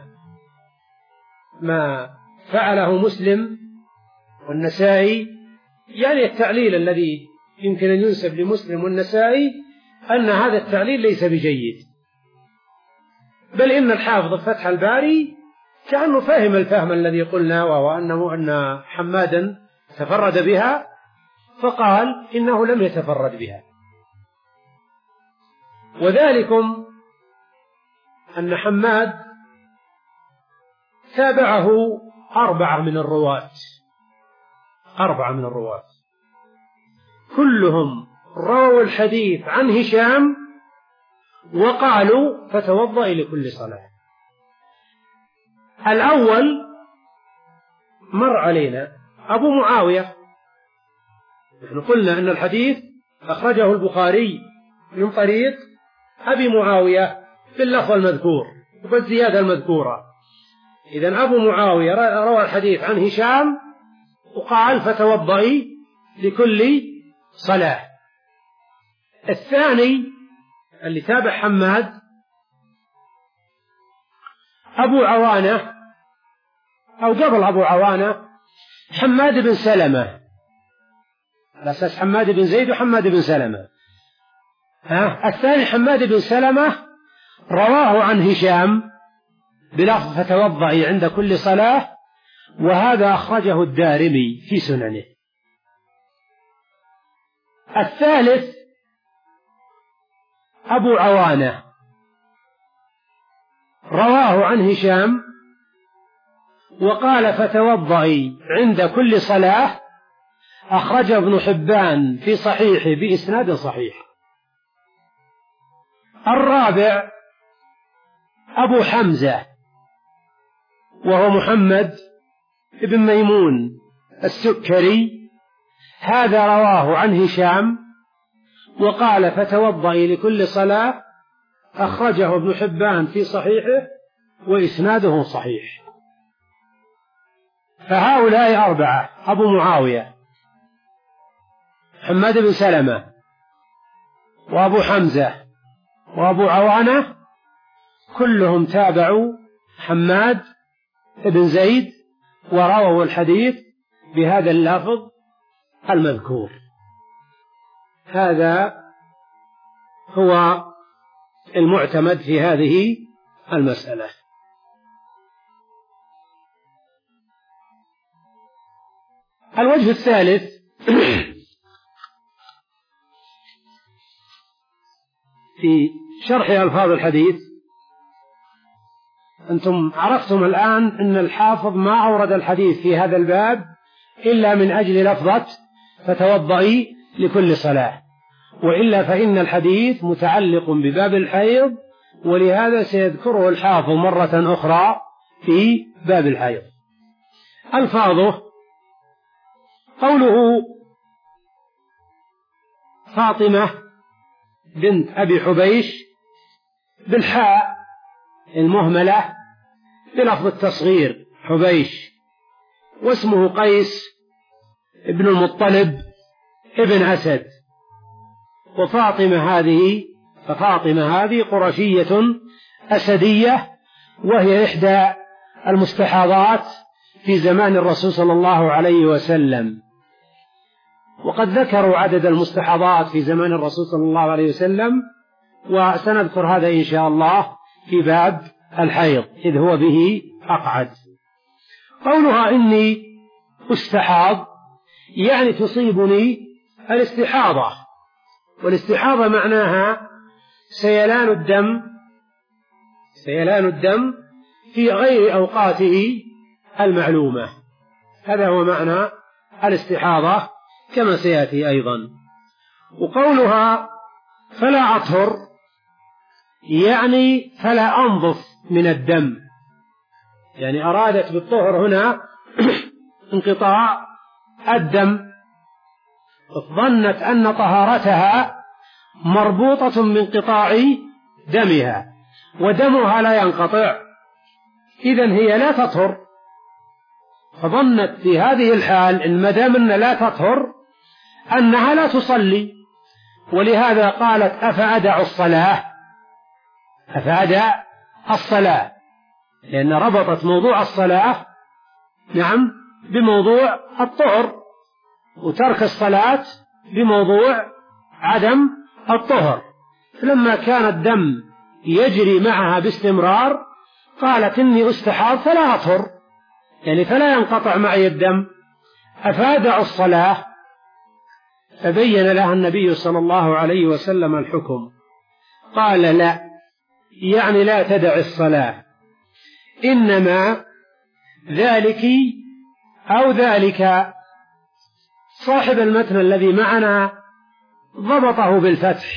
ما فعله مسلم والنسائي، يعني التعليل الذي يمكن أن ينسب لمسلم والنسائي، أن هذا التعليل ليس بجيد، بل إن الحافظ فتح الباري كأنه فهم الفهم الذي قلنا، وهو أنه أن حمادا تفرد بها، فقال إنه لم يتفرد بها. وذلكم أن حماد تابعه أربعة من الرواة أربعة من الرواة كلهم رووا الحديث عن هشام وقالوا فتوضأ لكل صلاة. الأول مر علينا أبو معاوية، نحن قلنا أن الحديث أخرجه البخاري من طريق أبي معاوية باللفظ المذكور وبالزيادة المذكورة. إذن أبو معاوية روى الحديث عن هشام وقال فتوضئي لكل صلاة. الثاني اللي تابع حماد أبو عوانة، أو قبل أبو عوانة حماد بن سلمة، على أساس حماد بن زيد وحماد بن سلمة. ها الثاني حماد بن سلمة رواه عن هشام بلفظ فتوضئي عند كل صلاة، وهذا أخرجه الدارمي في سننه. الثالث أبو عوانة رواه عن هشام وقال فتوضئي عند كل صلاة، أخرجه ابن حبان في صحيحه بإسناد صحيح. الرابع أبو حمزة وهو محمد بن ميمون السكري، هذا رواه عن هشام وقال فتوضئي لكل صلاة، أخرجه ابن حبان في صحيحه وإسناده صحيح. فهؤلاء أربعة: أبو معاوية، حماد بن سلمة، وأبو حمزة، وأبو عوانة، كلهم تابعوا حماد بن زيد ورووا الحديث بهذا اللفظ المذكور. هذا هو المعتمد في هذه المسألة. الوجه الثالث في شرح ألفاظ الحديث، أنتم عرفتم الآن أن الحافظ ما أورد الحديث في هذا الباب إلا من أجل لفظة فتوضئي لكل صلاة، وإلا فإن الحديث متعلق بباب الحيض، ولهذا سيذكره الحافظ مرة أخرى في باب الحيض. ألفاظه: قوله فاطمة بنت أبي حبيش بالحاء المهملة بلفظ التصغير حبيش، واسمه قيس ابن المطلب ابن أسد، وفاطمة هذه ففاطمة هذه قرشية أسدية، وهي إحدى المستحاضات في زمان الرسول صلى الله عليه وسلم. وقد ذكروا عدد المستحاضات في زمان الرسول صلى الله عليه وسلم، وسنذكر هذا إن شاء الله في باب الحيض إذ هو به أقعد. قولها إني أستحاض يعني تصيبني الاستحاضة، والاستحاضة معناها سيلان الدم سيلان الدم في غير أوقاته المعلومة، هذا هو معنى الاستحاضة كما سيأتي أيضا. وقولها فلا أطهر يعني فلا أنظف من الدم، يعني أرادت بالطهر هنا انقطاع الدم، ظنت أن طهارتها مربوطة بانقطاع دمها، ودمها لا ينقطع، إذن هي لا تطهر، فظنت في هذه الحال إن ما دام أن لا تطهر أنها لا تصلي، ولهذا قالت أفأدع الصلاة أفأدع الصلاة لأن ربطت موضوع الصلاة نعم بموضوع الطهر، وترك الصلاة بموضوع عدم الطهر. فلما كان الدم يجري معها باستمرار قالت إني أستحاض فلا أطهر، يعني فلا ينقطع معي الدم، أفأدع الصلاة. فبين لها النبي صلى الله عليه وسلم الحكم، قال لا، يعني لا تدع الصلاة، إنما ذلك أو ذلك. صاحب المتن الذي معنا ضبطه بالفتح،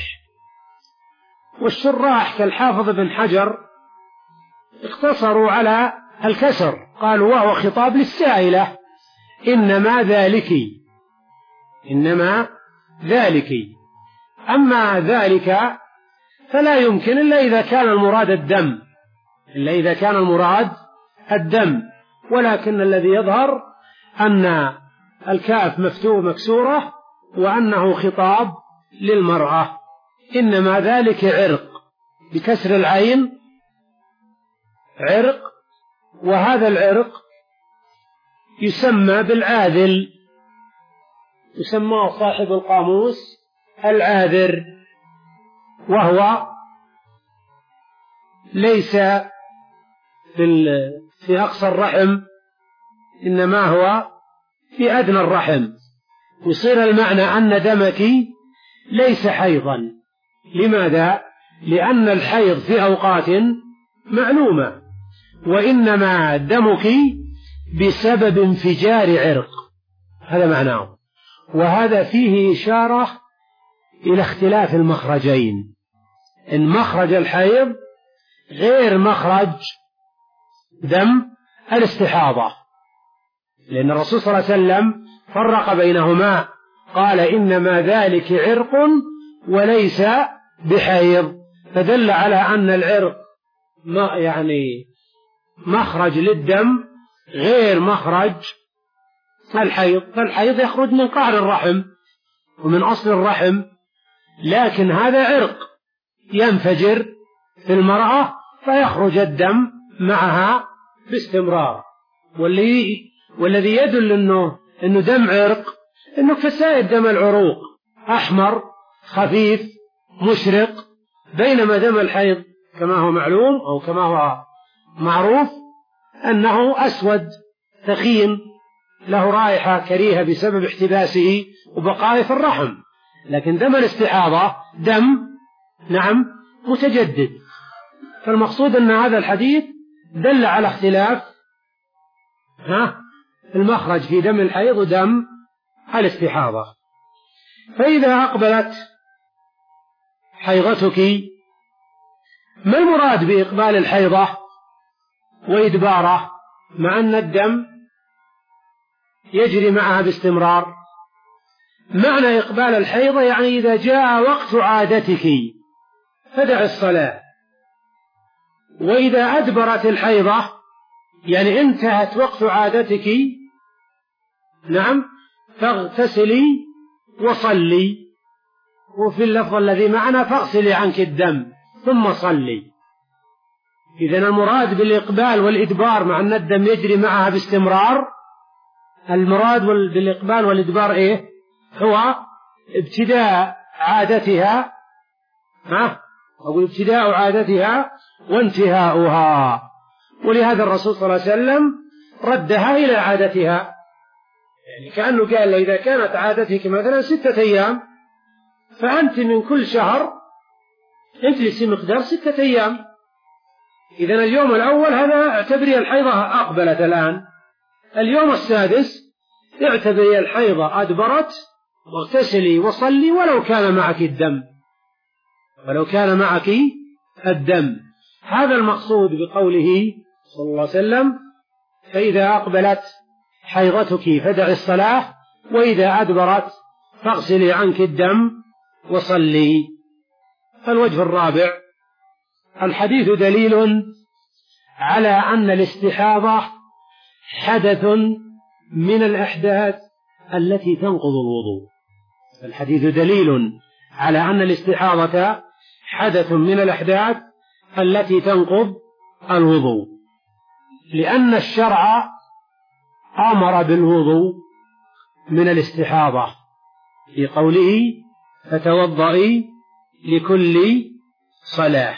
والشراح كالحافظ بن حجر اقتصروا على الكسر، قالوا وهو خطاب للسائلة، إنما ذلك إنما ذلك أما ذلك فلا يمكن إلا إذا كان المراد الدم إلا إذا كان المراد الدم ولكن الذي يظهر أن الكاف مفتوح مكسورة وأنه خطاب للمرأة. إنما ذلك عرق بكسر العين، عرق، وهذا العرق يسمى بالعاذل، يسمى صاحب القاموس العاذر، وهو ليس في, في أقصى الرحم، إنما هو في أدنى الرحم. يصير المعنى أن دمك ليس حيضا. لماذا؟ لأن الحيض في أوقات معلومة، وإنما دمك بسبب انفجار عرق، هذا معناه. وهذا فيه إشارة إلى اختلاف المخرجين، إن مخرج الحيض غير مخرج دم الاستحاضة، لأن الرسول صلى الله عليه وسلم فرق بينهما، قال إنما ذلك عرق وليس بحيض، فدل على أن العرق ما يعني مخرج للدم غير مخرج الحيض. فالحيض يخرج من قعر الرحم ومن أصل الرحم، لكن هذا عرق ينفجر في المرأة فيخرج الدم معها باستمرار. والذي والذي يدل إنه إنه دم عرق إنه كسائر دم العروق أحمر خفيف مشرق، بينما دم الحيض كما هو معلوم أو كما هو معروف أنه أسود ثخين له رائحة كريهة بسبب احتباسه وبقائه في الرحم. لكن دم الاستحاضة دم نعم متجدد. فالمقصود أن هذا الحديث دل على اختلاف ها المخرج في دم الحيض ودم الاستحاضة. فإذا أقبلت حيضتك، ما المراد بإقبال الحيضة وإدباره مع أن الدم يجري معها باستمرار؟ معنى إقبال الحيضة يعني إذا جاء وقت عادتك فدع الصلاة، وإذا أدبرت الحيضة يعني انتهت وقت عادتك نعم فاغتسلي وصلي. وفي اللفظ الذي معنا فاغسلي عنك الدم ثم صلي. إذن المراد بالإقبال والإدبار مع أن الدم يجري معها باستمرار، المراد بالإقبال والإدبار إيه؟ هو ابتداء عادتها، ها؟ أقول ابتداء عادتها وانتهاؤها. ولهذا الرسول صلى الله عليه وسلم ردها إلى عادتها، يعني كأنه قال إذا كانت عادتك مثلا ستة أيام فأنت من كل شهر اجلسي مقدار ستة أيام. إذن اليوم الأول هذا اعتبري الحيضة أقبلت الآن، اليوم السادس اعتبري الحيضة أدبرت، واغتسلي وصلي ولو كان معك الدم، ولو كان معك الدم. هذا المقصود بقوله صلى الله عليه وسلم فإذا أقبلت حيضتك فدعي الصلاة وإذا أدبرت فاغسلي عنك الدم وصلي. الوجه الرابع: الحديث دليل على أن الاستحاضة حدث من الأحداث التي تنقض الوضوء. الحديث دليل على أن الاستحاضة حدث من الأحداث التي تنقض الوضوء، لأن الشرع أمر بالوضوء من الاستحاضة في قوله فتوضئي لكل صلاة.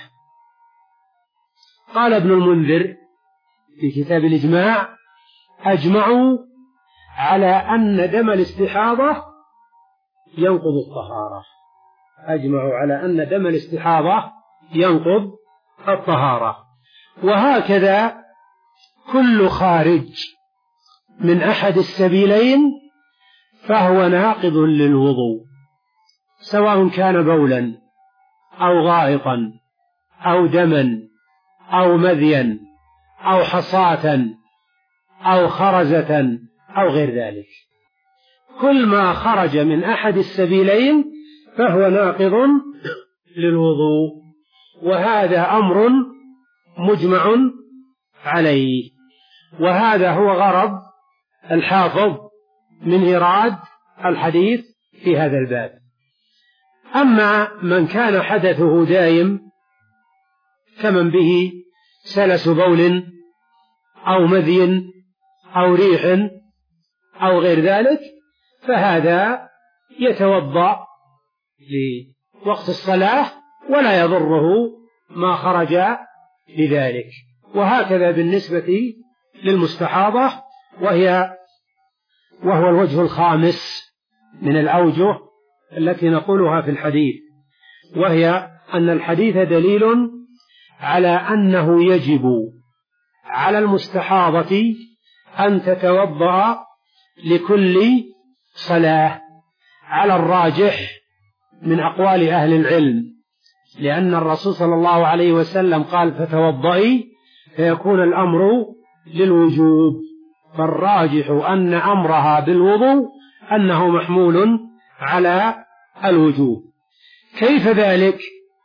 قال ابن المنذر في كتاب الإجماع: أجمعوا على أن دم الاستحاضة ينقض الطهارة. أجمعوا على أن دم الاستحاضة ينقض الطهارة. وهكذا كل خارج من أحد السبيلين فهو ناقض للوضوء، سواء كان بولا أو غائطا أو دما أو مذيا أو حصاة أو خرزة أو غير ذلك. كل ما خرج من أحد السبيلين فهو ناقض للوضوء، وهذا أمر مجمع عليه. وهذا هو غرض الحافظ من إيراد الحديث في هذا الباب. أما من كان حدثه دائم كمن به سلس بول أو مذي أو ريح أو غير ذلك فهذا يتوضأ لوقت الصلاة ولا يضره ما خرج لذلك. وهكذا بالنسبة للمستحاضة، وهي وهو الوجه الخامس من الأوجه التي نقولها في الحديث، وهي أن الحديث دليل على أنه يجب على المستحاضة أن تتوضأ لكل صلاة على الراجح من أقوال أهل العلم، لأن الرسول صلى الله عليه وسلم قال فتوضئي، فيكون الأمر للوجوب، فالراجح أن أمرها بالوضوء أنه محمول على الوجوب. كيف ذلك؟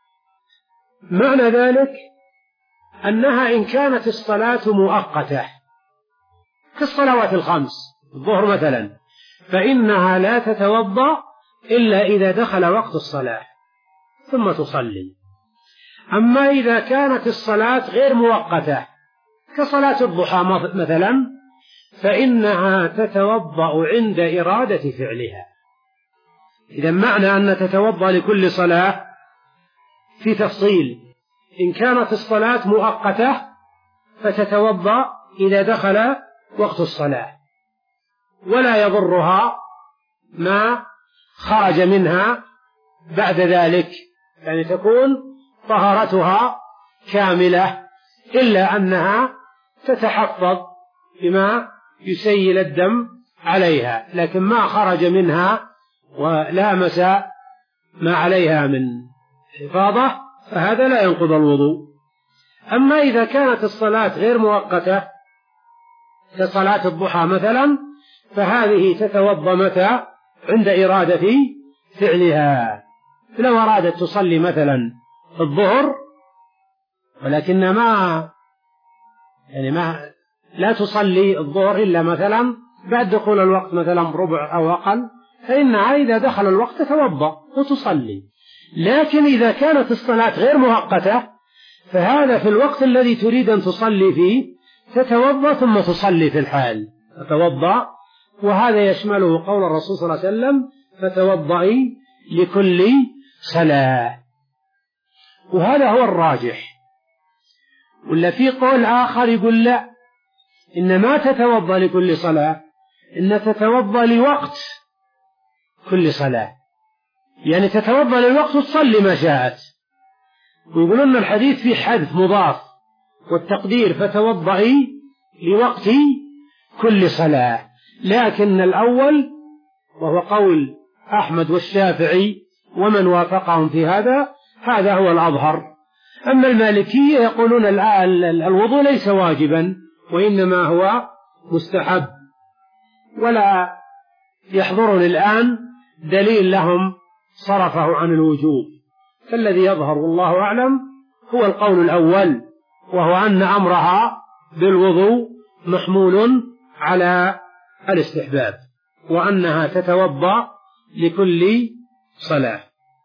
معنى ذلك أنها إن كانت الصلاة مؤقتة كالصلوات الخمس، الظهر مثلا، فإنها لا تتوضأ إلا إذا دخل وقت الصلاة ثم تصلي. أما إذا كانت الصلاة غير مؤقتة كصلاة الضحى مثلا فإنها تتوضأ عند إرادة فعلها. إذا معنى أن تتوضأ لكل صلاة في تفصيل: إن كانت الصلاة مؤقتة فتتوضأ إذا دخل وقت الصلاة ولا يضرها ما خرج منها بعد ذلك، يعني تكون طهارتها كاملة، إلا أنها تتحفظ بما يسيل الدم عليها، لكن ما خرج منها ولامس ما عليها من حفاظة فهذا لا ينقض الوضوء. أما إذا كانت الصلاة غير مؤقتة كصلاة الضحى مثلا فهذه تتوضأ متى؟ عند إرادة فعلها. لو أرادت تصلي مثلا الظهر ولكن ما يعني ما لا تصلي الظهر إلا مثلا بعد دخول الوقت مثلا بربع أو أقل، فإنها إذا دخل الوقت تتوضأ وتصلي. لكن إذا كانت الصلاة غير مؤقتة فهذا في الوقت الذي تريد أن تصلي فيه تتوضأ ثم تصلي في الحال، تتوضأ. وهذا يشمله قول الرسول صلى الله عليه وسلم: فتوضئي لكل صلاة. وهذا هو الراجح. ولا في قول آخر يقول لا، إن ما تتوضأ لكل صلاة، إن تتوضأ لوقت كل صلاة، يعني تتوضأ للوقت وتصلي ما شاءت. ويقولون الحديث فيه حذف مضاف، والتقدير فتوضئي لوقت كل صلاة. لكن الأول وهو قول أحمد والشافعي ومن وافقهم في هذا، هذا هو الأظهر. أما المالكية يقولون الوضوء ليس واجبا وإنما هو مستحب، ولا يحضرني الآن دليل لهم صرفه عن الوجوب. فالذي يظهر والله أعلم هو القول الأول، وهو أن أمرها بالوضوء محمول على الاستحباب، وأنها تتوضأ لكل صلاة.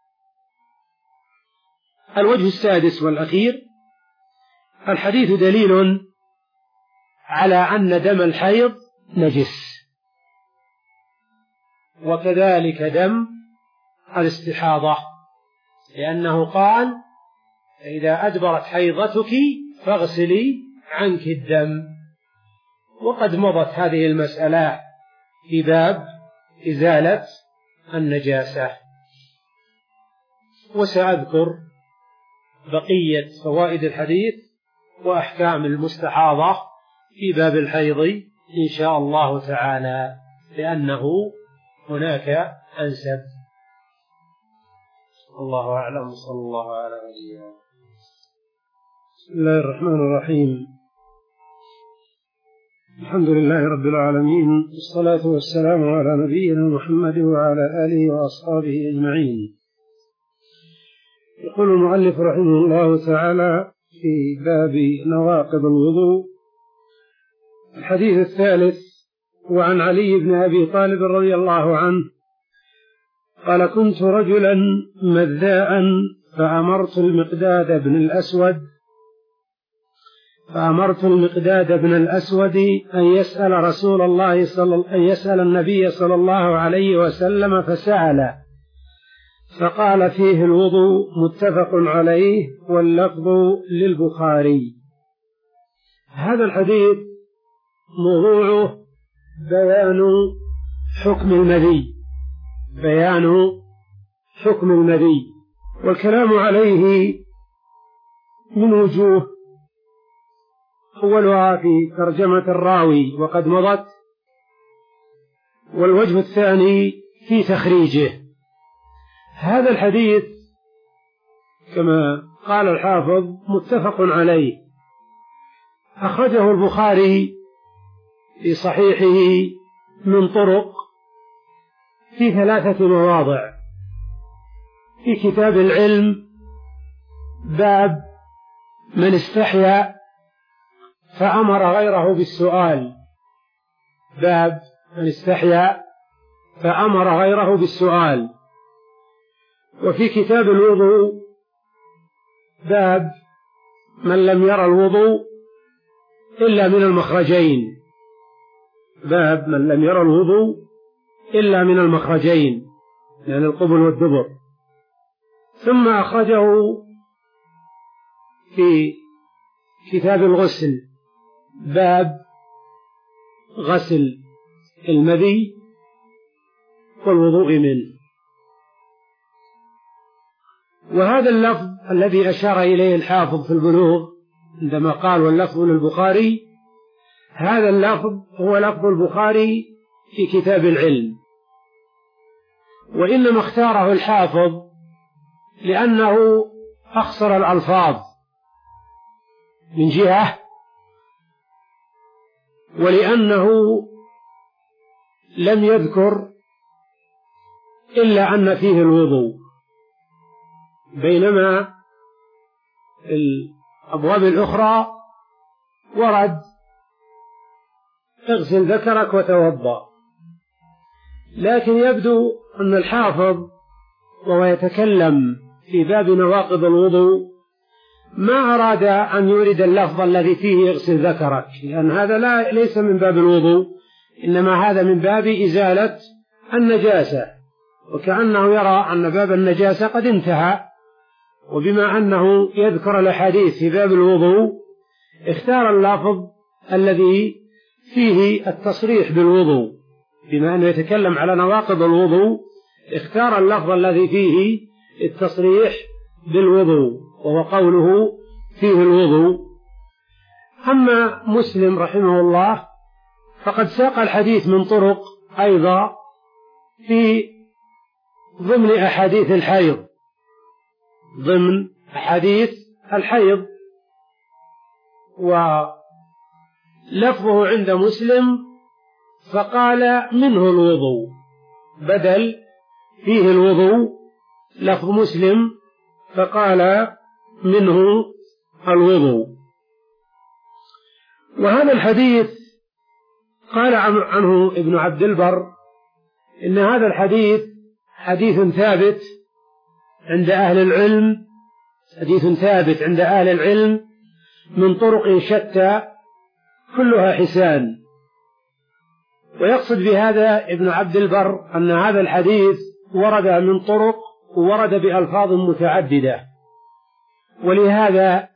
الوجه السادس والأخير: الحديث دليل على أن دم الحيض نجس، وكذلك دم الاستحاضة، لأنه قال: إذا أدبرت حيضتك فاغسلي عنك الدم. وقد مضت هذه المسألة في باب إزالة النجاسة. وسأذكر بقية فوائد الحديث وأحكام المستحاضة في باب الحيض إن شاء الله تعالى، لأنه هناك أنسب. الله أعلم. صلى الله على نبينا. بسم الله الرحمن الرحيم. الحمد لله رب العالمين، والصلاة والسلام على نبينا محمد وعلى آله وأصحابه أجمعين. يقول المؤلف رحمه الله تعالى في باب نواقض الوضوء: الحديث الثالث: وعن علي بن أبي طالب رضي الله عنه قال: كنت رجلا مذاء فأمرت المقداد بن الأسود فأمرت المقداد بن الأسود أن يسأل رسول الله صلى أن يسأل النبي صلى الله عليه وسلم، فسأل فقال فيه الوضوء، متفق عليه، واللفظ للبخاري. هذا الحديث موضوعه بيان حكم المذي، بيان حكم المذي، والكلام عليه من وجوه: أولها في ترجمة الراوي وقد مضت، والوجه الثاني في تخريجه. هذا الحديث كما قال الحافظ متفق عليه، أخرجه البخاري في صحيحه من طرق في ثلاثة مواضع: في كتاب العلم باب من استحيا فأمر غيره بالسؤال، باب من استحيا فأمر غيره بالسؤال. وفي كتاب الوضوء باب من لم يرى الوضوء إلا من المخرجين، باب من لم يرى الوضوء إلا من المخرجين، يعني القبل والدبر. ثم أخرجه في كتاب الغسل باب غسل المذي والوضوء منه. وهذا اللفظ الذي أشار إليه الحافظ في البلوغ عندما قال واللفظ للبخاري، هذا اللفظ هو لفظ البخاري في كتاب العلم، وإنما اختاره الحافظ لأنه أخصر الألفاظ من جهة، ولأنه لم يذكر إلا أن فيه الوضوء، بينما الأبواب الأخرى ورد اغسل ذكرك وتوضأ. لكن يبدو أن الحافظ وهو يتكلم في باب نواقض الوضوء ما أراد أن يورد اللفظ الذي فيه اغسل ذكرك، لأن هذا لا ليس من باب الوضوء، إنما هذا من باب إزالة النجاسة، وكأنه يرى أن باب النجاسة قد انتهى، وبما أنه يذكر الأحاديث في باب الوضوء اختار اللفظ الذي فيه التصريح بالوضوء، بما أنه يتكلم على نواقض الوضوء اختار اللفظ الذي فيه التصريح بالوضوء، وهو قوله فيه الوضوء. أما مسلم رحمه الله فقد ساق الحديث من طرق أيضا في ضمن أحاديث الحيض ضمن أحاديث الحيض ولفظه عند مسلم فقال منه الوضوء بدل فيه الوضوء، لفظ مسلم فقال منه الوضوء. وهذا الحديث قال عنه ابن عبد البر إن هذا الحديث حديث ثابت عند أهل العلم حديث ثابت عند أهل العلم من طرق شتى كلها حسان. ويقصد بهذا ابن عبد البر أن هذا الحديث ورد من طرق ورد بألفاظ متعددة، ولهذا